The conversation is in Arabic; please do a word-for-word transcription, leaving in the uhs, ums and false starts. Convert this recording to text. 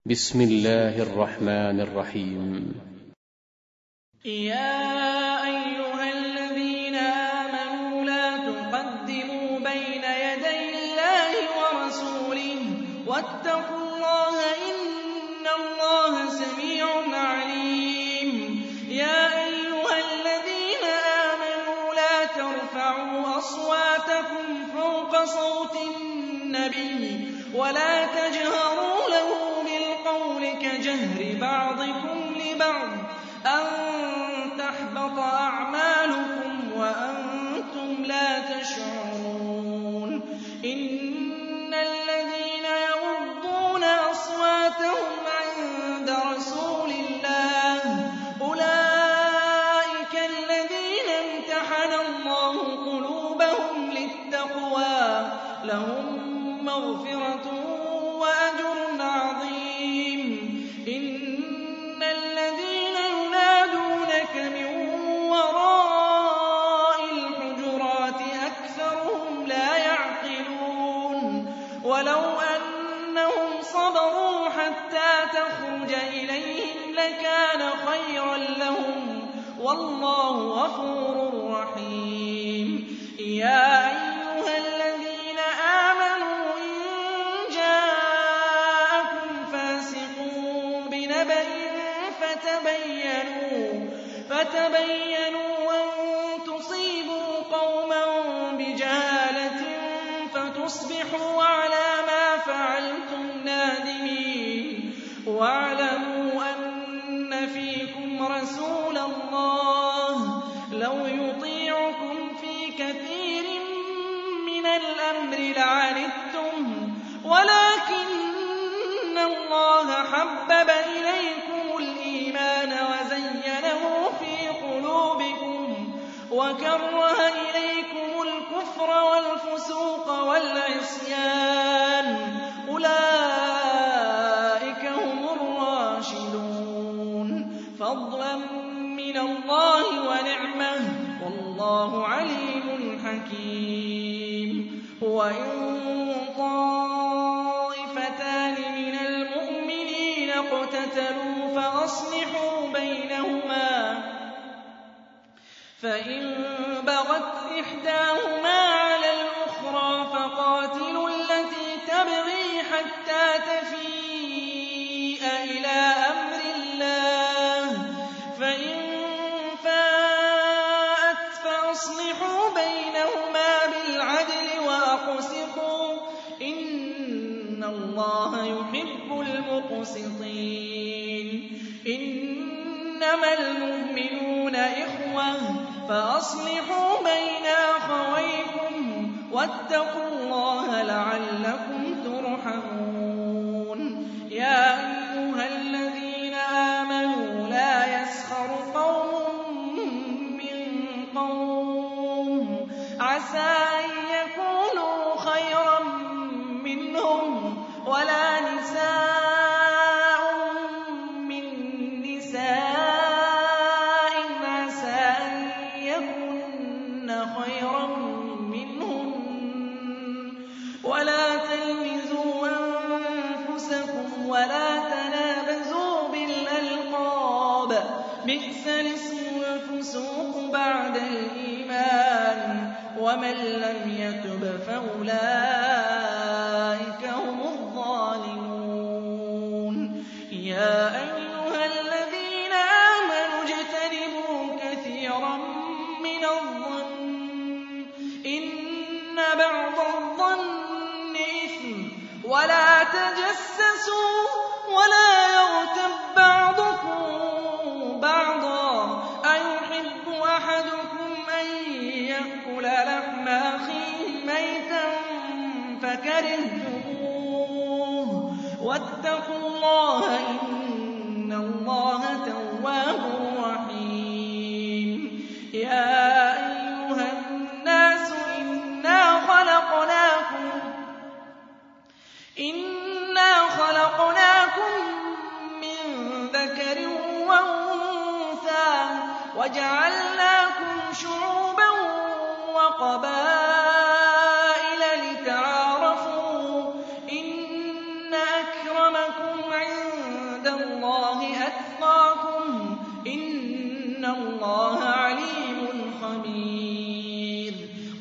بسم الله الرحمن الرحيم. يا أيها الذين آمنوا لا تقدموا بين يدي الله ورسوله واتقوا الله إن الله سميع عليم. يا أيها الذين آمنوا لا ترفعوا أصواتكم فوق صوت النبي ولا تجهروا له بالقول كجهر بعضكم لبعض أن تحبط أعمالكم وأنتم لا تشعرون. إن الذين يغضون أصواتهم عند رسول الله أولئك الذين امتحن الله قلوبهم للتقوى لهم مغفرة وأجر عظيم. إن الذين ينادونك من وراء الحجرات أكثرهم لا يعقلون. ولو أنهم صبروا حتى تخرج إليهم لكان خيرا لهم والله غفور رحيم. يا أيها الذين آمنوا إن جاءكم فاسق بنبأ فتبينوا فتبينوا أن تصيبوا قوما بجهالة فتصبحوا على ما فعلتم نادمين. واعلموا أن فيكم رسول الله لو يطيعكم في كثير من الأمر لعنتم ولكن الله حبب إليكم الإيمان وزينه في قلوبكم وكره إليكم الكفر والفسوق والعصيان أولئك هم الراشدون فضلا من الله ونعمة والله عليم حكيم. وإن طائفتان من المؤمنين اقتتلوا فأصلحوا بينهما فإن بغت إحداهما على الأخرى فقاتلوا التي تبغي حتى تفيء إلى أمر الله فإن فاءت فأصلحوا بينهما بالعدل وأقسطوا إن الله يحب المقسطين. إنما المؤمنون إخوة فأصلحوا بين أخويكم واتقوا الله لعلكم ترحمون. يا أيها الذين آمنوا لا يسخر قوم من قوم عسى أن يكونوا خيرا منهم ولا نساء من نساء عسى أن يكن خيرا منهن ولا تلمزوا أنفسكم ولا تنابزوا بالألقاب بئس الاسم الفسوق بعد الإيمان ومن لم يتب فأولئك هم الظالمون. يا أيها الذين آمنوا اجتنبوا كثيرا من الظن إن بعض الظن إثم ولا تجسسوا ولا يغتب بعضكم بعضا أيحب أحدكم أن يأكل لحم أخيه ميتا فكرهتموه واتقوا الله إن الله تواب رحيم. يا أيها الناس إنا خلقناكم إنا خلقناكم من ذكر وأنثى وجعلناكم شعوبا وقبائل لتعارفوا إن أكرمكم عند أَتْقَاكُمْ ۚ إِنَّ اللَّهَ